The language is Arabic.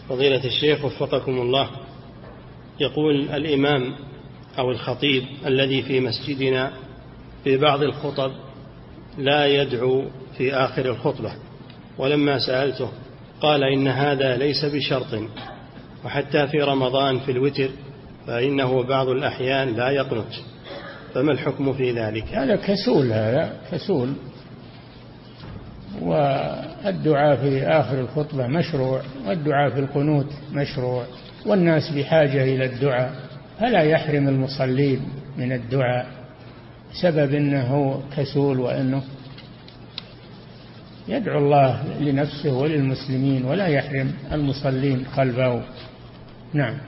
فضيلة الشيخ وفقكم الله، يقول الإمام أو الخطيب الذي في مسجدنا في بعض الخطب لا يدعو في آخر الخطبة، ولما سألته قال إن هذا ليس بشرط، وحتى في رمضان في الوتر فإنه بعض الأحيان لا يقنت، فما الحكم في ذلك؟ هذا كسول، هذا كسول. والدعاء في آخر الخطبة مشروع، والدعاء في القنوت مشروع، والناس بحاجة إلى الدعاء، فلا يحرم المصلين من الدعاء سبب أنه كسول، وأنه يدعو الله لنفسه وللمسلمين ولا يحرم المصلين قلبه. نعم.